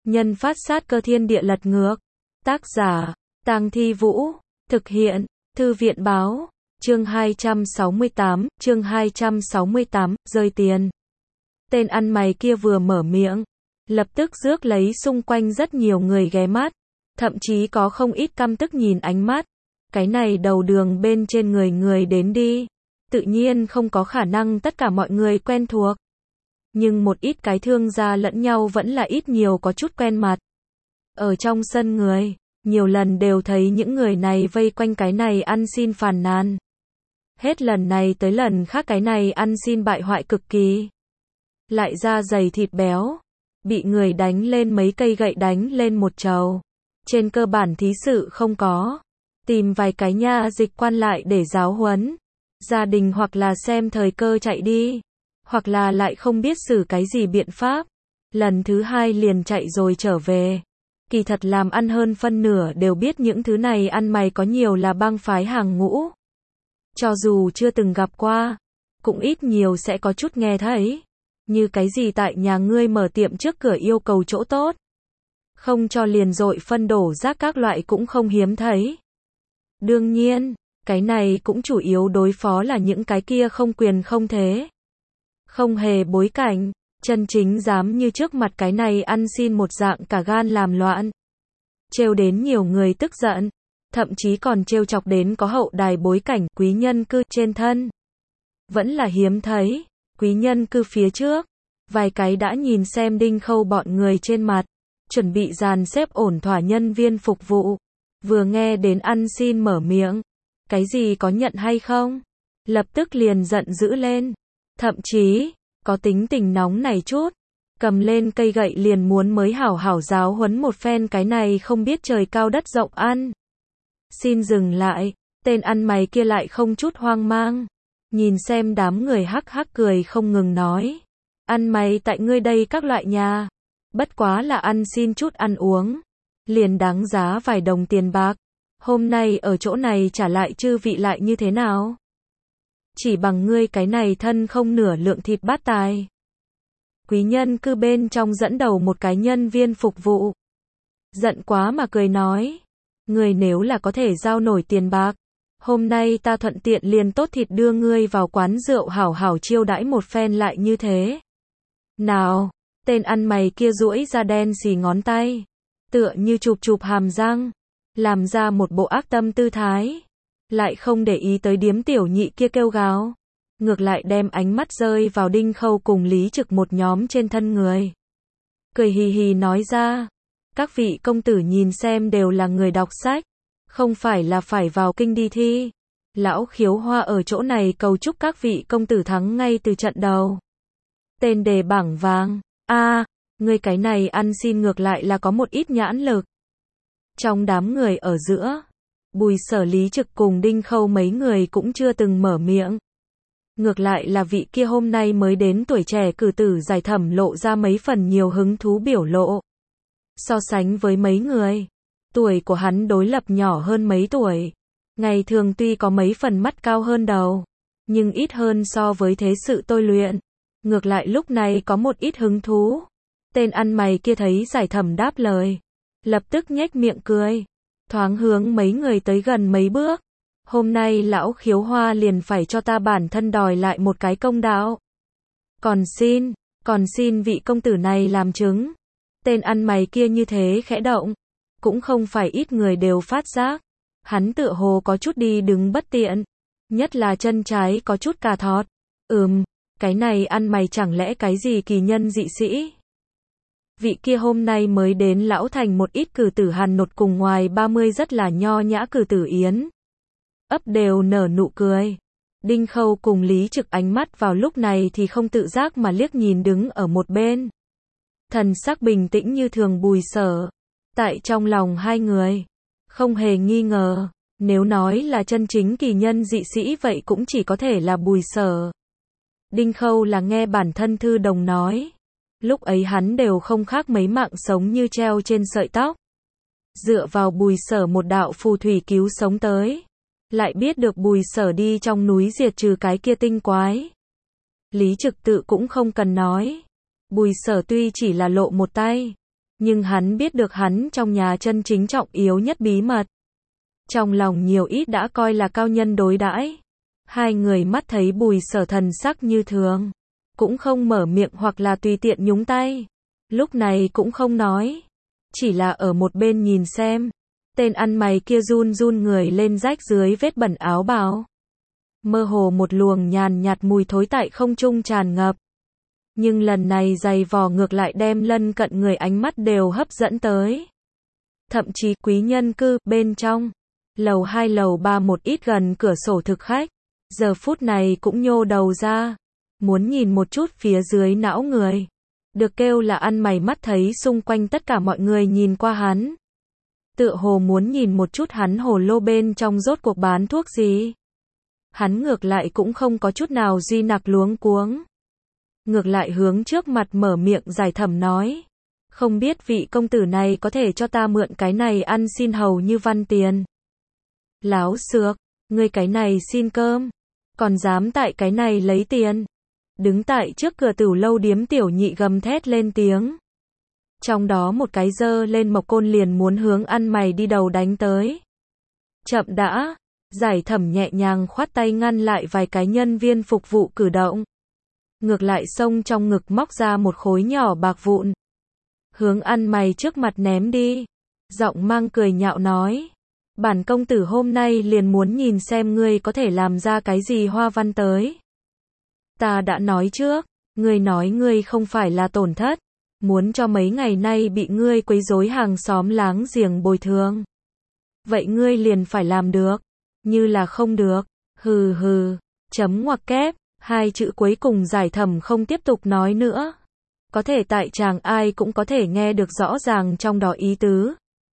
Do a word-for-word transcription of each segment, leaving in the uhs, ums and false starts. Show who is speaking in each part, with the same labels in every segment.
Speaker 1: Nhân phát sát cơ thiên địa lật ngược. Tác giả, Tang Thi Vũ. Thực hiện, Thư viện báo. Chương hai trăm sáu mươi tám, chương hai trăm sáu mươi tám, rơi tiền. Tên ăn mày kia vừa mở miệng, lập tức rước lấy xung quanh rất nhiều người ghé mắt, thậm chí có không ít căm tức nhìn ánh mắt. Cái này đầu đường bên trên người người đến đi, tự nhiên không có khả năng tất cả mọi người quen thuộc. Nhưng một ít cái thương gia lẫn nhau vẫn là ít nhiều có chút quen mặt. Ở trong sân người, nhiều lần đều thấy những người này vây quanh cái này ăn xin phàn nàn. Hết lần này tới lần khác cái này ăn xin bại hoại cực kỳ. Lại da dày thịt béo, bị người đánh lên mấy cây gậy đánh lên một trầu. Trên cơ bản thí sự không có, tìm vài cái nha dịch quan lại để giáo huấn. Gia đình hoặc là xem thời cơ chạy đi, hoặc là lại không biết xử cái gì biện pháp. Lần thứ hai liền chạy rồi trở về. Kỳ thật làm ăn hơn phân nửa đều biết những thứ này ăn mày có nhiều là bang phái hàng ngũ. Cho dù chưa từng gặp qua, cũng ít nhiều sẽ có chút nghe thấy. Như cái gì tại nhà ngươi mở tiệm trước cửa yêu cầu chỗ tốt, không cho liền dội phân đổ rác các loại cũng không hiếm thấy. Đương nhiên, cái này cũng chủ yếu đối phó là những cái kia không quyền không thế, không hề bối cảnh, chân chính dám như trước mặt cái này ăn xin một dạng cả gan làm loạn. Trêu đến nhiều người tức giận, thậm chí còn trêu chọc đến có hậu đài bối cảnh quý nhân cư trên thân. Vẫn là hiếm thấy, quý nhân cư phía trước, vài cái đã nhìn xem Đinh Khâu bọn người trên mặt, chuẩn bị dàn xếp ổn thỏa nhân viên phục vụ. Vừa nghe đến ăn xin mở miệng, cái gì có nhận hay không, lập tức liền giận dữ lên. Thậm chí, có tính tình nóng này chút, cầm lên cây gậy liền muốn mới hảo hảo giáo huấn một phen cái này không biết trời cao đất rộng ăn. Xin dừng lại, tên ăn mày kia lại không chút hoang mang. Nhìn xem đám người hắc hắc cười không ngừng nói. Ăn mày tại ngươi đây các loại nhà, bất quá là ăn xin chút ăn uống, liền đáng giá vài đồng tiền bạc. Hôm nay ở chỗ này trả lại chư vị lại như thế nào? Chỉ bằng ngươi cái này thân không nửa lượng thịt bát tài. Quý nhân cư bên trong dẫn đầu một cái nhân viên phục vụ. Giận quá mà cười nói. Ngươi nếu là có thể giao nổi tiền bạc, hôm nay ta thuận tiện liền tốt thịt đưa ngươi vào quán rượu hảo hảo chiêu đãi một phen lại như thế. Nào, tên ăn mày kia duỗi ra đen xì ngón tay, tựa như chụp chụp hàm răng, làm ra một bộ ác tâm tư thái. Lại không để ý tới điếm tiểu nhị kia kêu gào, ngược lại đem ánh mắt rơi vào Đinh Khâu cùng Lý Trực một nhóm trên thân người. Cười hì hì nói ra, các vị công tử nhìn xem đều là người đọc sách, không phải là phải vào kinh đi thi. Lão Khiếu Hoa ở chỗ này cầu chúc các vị công tử thắng ngay từ trận đầu. Tên đề bảng vàng, a, à, người cái này ăn xin ngược lại là có một ít nhãn lực. Trong đám người ở giữa, Bùi Sở Lý Trực cùng Đinh Khâu mấy người cũng chưa từng mở miệng. Ngược lại là vị kia hôm nay mới đến tuổi trẻ cử tử Giải Thẩm lộ ra mấy phần nhiều hứng thú biểu lộ. So sánh với mấy người, tuổi của hắn đối lập nhỏ hơn mấy tuổi. Ngày thường tuy có mấy phần mắt cao hơn đầu, nhưng ít hơn so với thế sự tôi luyện. Ngược lại lúc này có một ít hứng thú. Tên ăn mày kia thấy Giải Thẩm đáp lời, lập tức nhếch miệng cười, thoáng hướng mấy người tới gần mấy bước. Hôm nay lão Khiếu Hoa liền phải cho ta bản thân đòi lại một cái công đạo. Còn xin, còn xin vị công tử này làm chứng. Tên ăn mày kia như thế khẽ động, cũng không phải ít người đều phát giác. Hắn tựa hồ có chút đi đứng bất tiện, nhất là chân trái có chút cà thọt. Ừm, cái này ăn mày chẳng lẽ cái gì kỳ nhân dị sĩ? Vị kia hôm nay mới đến lão thành một ít cử tử Hàn Nột cùng ngoài ba mươi rất là nho nhã cử tử Yến. Ấp đều nở nụ cười. Đinh Khâu cùng Lý Trực ánh mắt vào lúc này thì không tự giác mà liếc nhìn đứng ở một bên. Thần sắc bình tĩnh như thường Bùi Sở. Tại trong lòng hai người, không hề nghi ngờ, nếu nói là chân chính kỳ nhân dị sĩ vậy cũng chỉ có thể là Bùi Sở. Đinh Khâu là nghe bản thân thư đồng nói. Lúc ấy hắn đều không khác mấy mạng sống như treo trên sợi tóc. Dựa vào Bùi Sở một đạo phù thủy cứu sống tới. Lại biết được Bùi Sở đi trong núi diệt trừ cái kia tinh quái. Lý Trực tự cũng không cần nói. Bùi Sở tuy chỉ là lộ một tay, Nhưng hắn biết được hắn trong nhà chân chính trọng yếu nhất bí mật. Trong lòng nhiều ít đã coi là cao nhân đối đãi. Hai người mắt thấy Bùi Sở thần sắc như thường, cũng không mở miệng hoặc là tùy tiện nhúng tay. Lúc này cũng không nói, chỉ là ở một bên nhìn xem. Tên ăn mày kia run run người lên rách dưới vết bẩn áo bào. Mơ hồ một luồng nhàn nhạt mùi thối tại không trung tràn ngập. Nhưng lần này giày vò ngược lại đem lân cận người ánh mắt đều hấp dẫn tới. Thậm chí quý nhân cư bên trong, lầu hai lầu ba một ít gần cửa sổ thực khách, giờ phút này cũng nhô đầu ra, muốn nhìn một chút phía dưới não người. Được kêu là ăn mày mắt thấy xung quanh tất cả mọi người nhìn qua hắn. Tựa hồ muốn nhìn một chút hắn hồ lô bên trong rốt cuộc bán thuốc gì. Hắn ngược lại cũng không có chút nào duy nặc luống cuống. Ngược lại hướng trước mặt mở miệng giải thẩm nói. Không biết vị công tử này có thể cho ta mượn cái này ăn xin hầu như văn tiền. Láo xược, ngươi cái này xin cơm, còn dám tại cái này lấy tiền. Đứng tại trước cửa tửu lâu điếm tiểu nhị gầm thét lên tiếng. Trong đó một cái giơ lên mộc côn liền muốn hướng ăn mày đi đầu đánh tới. Chậm đã, giải thẩm nhẹ nhàng khoát tay ngăn lại vài cái nhân viên phục vụ cử động. Ngược lại xông trong ngực móc ra một khối nhỏ bạc vụn. Hướng ăn mày trước mặt ném đi. Giọng mang cười nhạo nói. Bản công tử hôm nay liền muốn nhìn xem ngươi có thể làm ra cái gì hoa văn tới. Ta đã nói trước, ngươi nói ngươi không phải là tổn thất. Muốn cho mấy ngày nay bị ngươi quấy rối hàng xóm láng giềng bồi thường. Vậy ngươi liền phải làm được. Như là không được. Hừ hừ. Chấm ngoặc kép. Hai chữ cuối cùng giải thẩm không tiếp tục nói nữa. Có thể tại chàng ai cũng có thể nghe được rõ ràng trong đó ý tứ.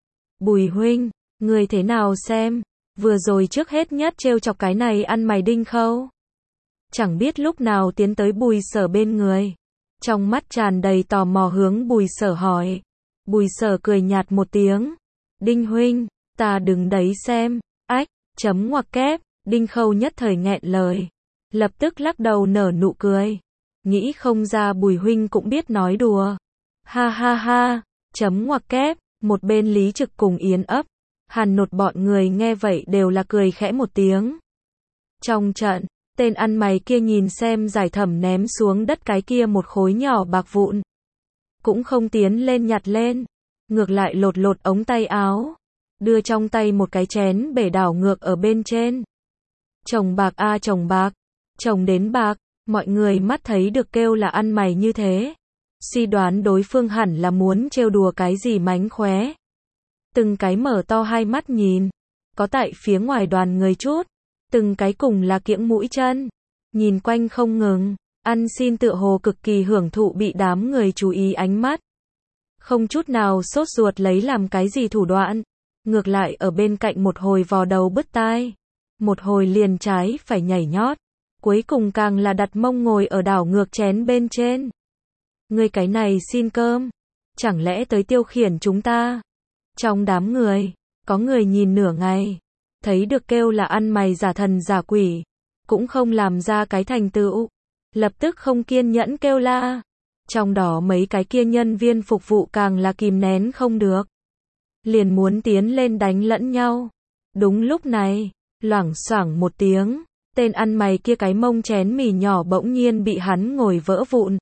Speaker 1: Bùi huynh, ngươi thế nào xem? Vừa rồi trước hết nhất trêu chọc cái này ăn mày Đinh Khâu. Chẳng biết lúc nào tiến tới Bùi Sở bên người. Trong mắt tràn đầy tò mò hướng Bùi Sở hỏi. Bùi Sở cười nhạt một tiếng. Đinh huynh, ta đứng đấy xem. Ách, chấm ngoặc kép. Đinh Khâu nhất thời nghẹn lời. Lập tức lắc đầu nở nụ cười. Nghĩ không ra Bùi huynh cũng biết nói đùa. Ha ha ha, chấm ngoặc kép. Một bên Lý Trực cùng Yến ấp, Hàn Nột bọn người nghe vậy đều là cười khẽ một tiếng. Trong trận, tên ăn mày kia nhìn xem giải thẩm ném xuống đất cái kia một khối nhỏ bạc vụn. Cũng không tiến lên nhặt lên. Ngược lại lột lột ống tay áo. Đưa trong tay một cái chén bể đảo ngược ở bên trên. Chồng bạc a à, chồng bạc. Chồng đến bạc. Mọi người mắt thấy được kêu là ăn mày như thế. Suy đoán đối phương hẳn là muốn trêu đùa cái gì mánh khóe. Từng cái mở to hai mắt nhìn. Có tại phía ngoài đoàn người chút. Từng cái cùng là kiễng mũi chân. Nhìn quanh không ngừng. Ăn xin tựa hồ cực kỳ hưởng thụ bị đám người chú ý ánh mắt. Không chút nào sốt ruột lấy làm cái gì thủ đoạn. Ngược lại ở bên cạnh một hồi vò đầu bứt tai. Một hồi liền trái phải nhảy nhót. Cuối cùng càng là đặt mông ngồi ở đảo ngược chén bên trên. Người cái này xin cơm. Chẳng lẽ tới tiêu khiển chúng ta? Trong đám người, có người nhìn nửa ngày. Thấy được kêu là ăn mày giả thần giả quỷ. Cũng không làm ra cái thành tựu. Lập tức không kiên nhẫn kêu la. Trong đó mấy cái kia nhân viên phục vụ càng là kìm nén không được. Liền muốn tiến lên đánh lẫn nhau. Đúng lúc này, loảng xoảng một tiếng. Tên ăn mày kia cái mông chén mì nhỏ bỗng nhiên bị hắn ngồi vỡ vụn.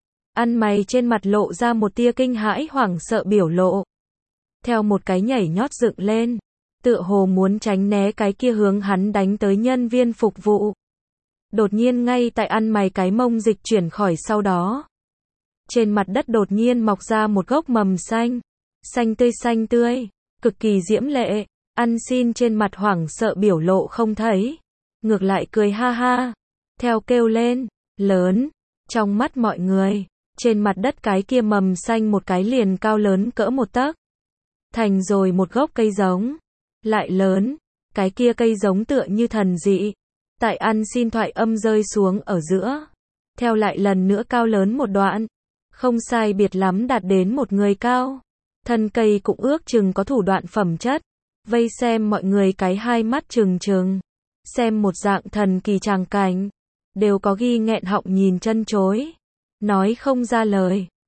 Speaker 1: Ăn mày trên mặt lộ ra một tia kinh hãi hoảng sợ biểu lộ. Theo một cái nhảy nhót dựng lên. Tựa hồ muốn tránh né cái kia hướng hắn đánh tới nhân viên phục vụ. Đột nhiên ngay tại ăn mày cái mông dịch chuyển khỏi sau đó. Trên mặt đất đột nhiên mọc ra một gốc mầm xanh. Xanh tươi xanh tươi. Cực kỳ diễm lệ. Ăn xin trên mặt hoảng sợ biểu lộ không thấy. Ngược lại cười ha ha. Theo kêu lên. Lớn. Trong mắt mọi người. Trên mặt đất cái kia mầm xanh một cái liền cao lớn cỡ một tấc. Thành rồi một gốc cây giống. Lại lớn. Cái kia cây giống tựa như thần dị. Tại ăn xin thoại âm rơi xuống ở giữa. Theo lại lần nữa cao lớn một đoạn. Không sai biệt lắm đạt đến một người cao. Thân cây cũng ước chừng có thủ đoạn phẩm chất. Vây xem mọi người cái hai mắt trừng trừng. Xem một dạng thần kỳ tràng cảnh. Đều có ghi nghẹn họng nhìn chân chối. Nói không ra lời.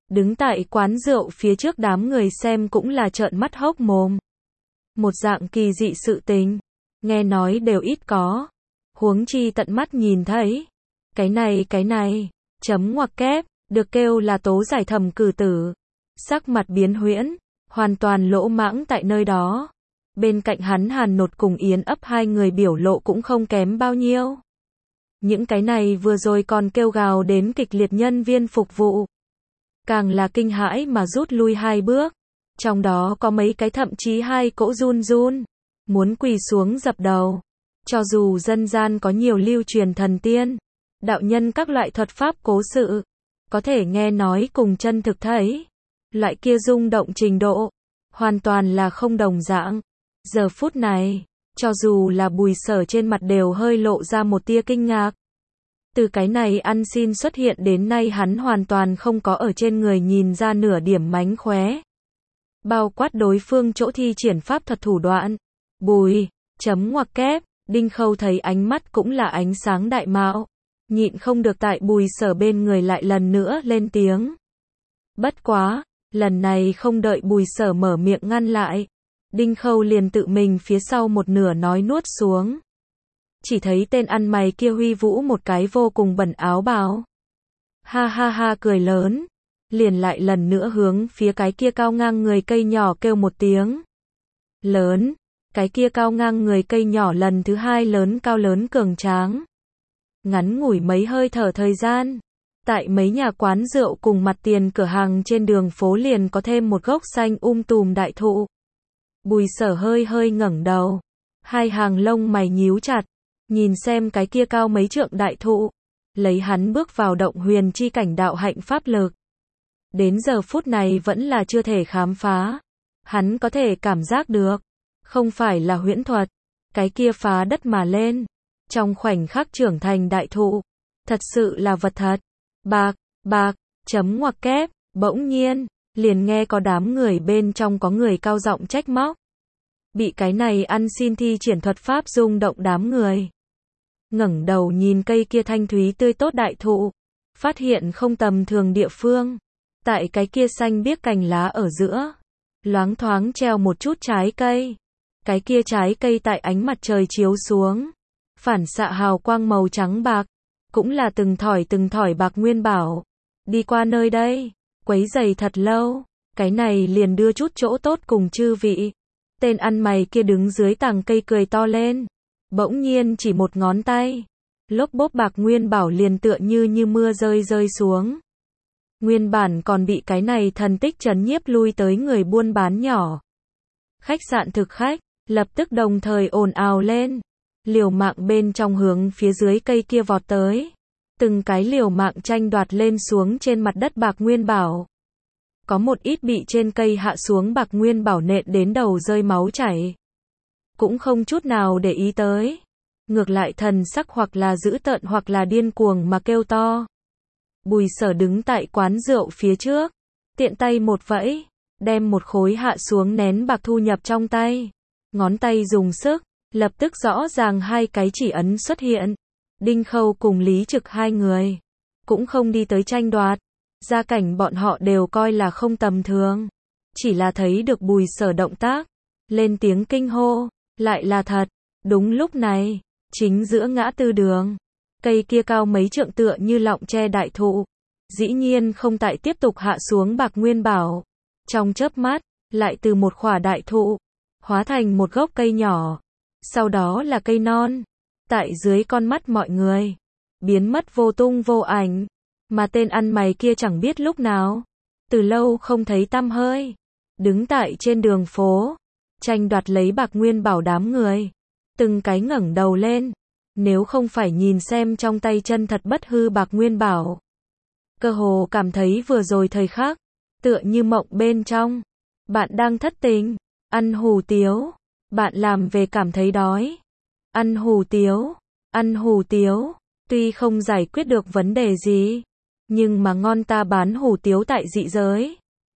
Speaker 1: Đứng tại quán rượu phía trước đám người xem cũng là trợn mắt hốc mồm. Một dạng kỳ dị sự tình, nghe nói đều ít có, huống chi tận mắt nhìn thấy. Cái này cái này, chấm ngoặc kép, được kêu là tố giải thẩm cử tử. Sắc mặt biến huyễn, hoàn toàn lỗ mãng tại nơi đó. Bên cạnh hắn Hàn Nột cùng Yến Ấp hai người biểu lộ cũng không kém bao nhiêu. Những cái này vừa rồi còn kêu gào đến kịch liệt nhân viên phục vụ. Càng là kinh hãi mà rút lui hai bước. Trong đó có mấy cái thậm chí hai cỗ run run, muốn quỳ xuống dập đầu. Cho dù dân gian có nhiều lưu truyền thần tiên, đạo nhân các loại thuật pháp cố sự, có thể nghe nói cùng chân thực thấy. Loại kia rung động trình độ, hoàn toàn là không đồng dạng. Giờ phút này, cho dù là Bùi Sở trên mặt đều hơi lộ ra một tia kinh ngạc. Từ cái này ăn xin xuất hiện đến nay hắn hoàn toàn không có ở trên người nhìn ra nửa điểm mánh khóe. Bao quát đối phương chỗ thi triển pháp thuật thủ đoạn. Bùi, chấm ngoặc kép, Đinh Khâu thấy ánh mắt cũng là ánh sáng đại mạo. Nhịn không được tại Bùi Sở bên người lại lần nữa lên tiếng. Bất quá, lần này không đợi Bùi Sở mở miệng ngăn lại. Đinh Khâu liền tự mình phía sau một nửa nói nuốt xuống. Chỉ thấy tên ăn mày kia huy vũ một cái vô cùng bẩn áo bào. Ha ha ha cười lớn. Liền lại lần nữa hướng phía cái kia cao ngang người cây nhỏ kêu một tiếng. Lớn. Cái kia cao ngang người cây nhỏ lần thứ hai lớn cao lớn cường tráng. Ngắn ngủi mấy hơi thở thời gian. Tại mấy nhà quán rượu cùng mặt tiền cửa hàng trên đường phố liền có thêm một gốc xanh um tùm đại thụ. Bùi Sở hơi hơi ngẩng đầu. Hai hàng lông mày nhíu chặt. Nhìn xem cái kia cao mấy trượng đại thụ. Lấy hắn bước vào động huyền chi cảnh đạo hạnh pháp lực. Đến giờ phút này vẫn là chưa thể khám phá. Hắn có thể cảm giác được. Không phải là huyễn thuật. Cái kia phá đất mà lên. Trong khoảnh khắc trưởng thành đại thụ. Thật sự là vật thật. Bạc, bạc, chấm ngoặc kép. Bỗng nhiên, liền nghe có đám người bên trong có người cao giọng trách móc. Bị cái này ăn xin thi triển thuật pháp rung động đám người. Ngẩng đầu nhìn cây kia thanh thúy tươi tốt đại thụ. Phát hiện không tầm thường địa phương. Tại cái kia xanh biếc cành lá ở giữa. Loáng thoáng treo một chút trái cây. Cái kia trái cây tại ánh mặt trời chiếu xuống. Phản xạ hào quang màu trắng bạc. Cũng là từng thỏi từng thỏi bạc nguyên bảo. Đi qua nơi đây. Quấy giày thật lâu. Cái này liền đưa chút chỗ tốt cùng chư vị. Tên ăn mày kia đứng dưới tàng cây cười to lên. Bỗng nhiên chỉ một ngón tay. Lốp bốp bạc nguyên bảo liền tựa như như mưa rơi rơi xuống. Nguyên bản còn bị cái này thần tích trấn nhiếp lui tới người buôn bán nhỏ. Khách sạn thực khách, lập tức đồng thời ồn ào lên. Liều mạng bên trong hướng phía dưới cây kia vọt tới. Từng cái liều mạng tranh đoạt lên xuống trên mặt đất bạc nguyên bảo. Có một ít bị trên cây hạ xuống bạc nguyên bảo nện đến đầu rơi máu chảy. Cũng không chút nào để ý tới. Ngược lại thần sắc hoặc là dữ tợn hoặc là điên cuồng mà kêu to. Bùi Sở đứng tại quán rượu phía trước. Tiện tay một vẫy. Đem một khối hạ xuống nén bạc thu nhập trong tay. Ngón tay dùng sức. Lập tức rõ ràng hai cái chỉ ấn xuất hiện. Đinh Khâu cùng Lý Trực hai người. Cũng không đi tới tranh đoạt. Gia cảnh bọn họ đều coi là không tầm thường. Chỉ là thấy được Bùi Sở động tác. Lên tiếng kinh hô. Lại là thật. Đúng lúc này. Chính giữa ngã tư đường. Cây kia cao mấy trượng tựa như lọng tre đại thụ. Dĩ nhiên không tại tiếp tục hạ xuống bạc nguyên bảo. Trong chớp mắt. Lại từ một khỏa đại thụ. Hóa thành một gốc cây nhỏ. Sau đó là cây non. Tại dưới con mắt mọi người. Biến mất vô tung vô ảnh. Mà tên ăn mày kia chẳng biết lúc nào. Từ lâu không thấy tăm hơi. Đứng tại trên đường phố. Tranh đoạt lấy bạc nguyên bảo đám người. Từng cái ngẩng đầu lên. Nếu không phải nhìn xem trong tay chân thật bất hư bạc nguyên bảo. Cơ hồ cảm thấy vừa rồi thời khắc. Tựa như mộng bên trong. Bạn đang thất tình. Ăn hủ tiếu. Bạn làm về cảm thấy đói. Ăn hủ tiếu. Ăn hủ tiếu. Tuy không giải quyết được vấn đề gì. Nhưng mà ngon ta bán hủ tiếu tại dị giới.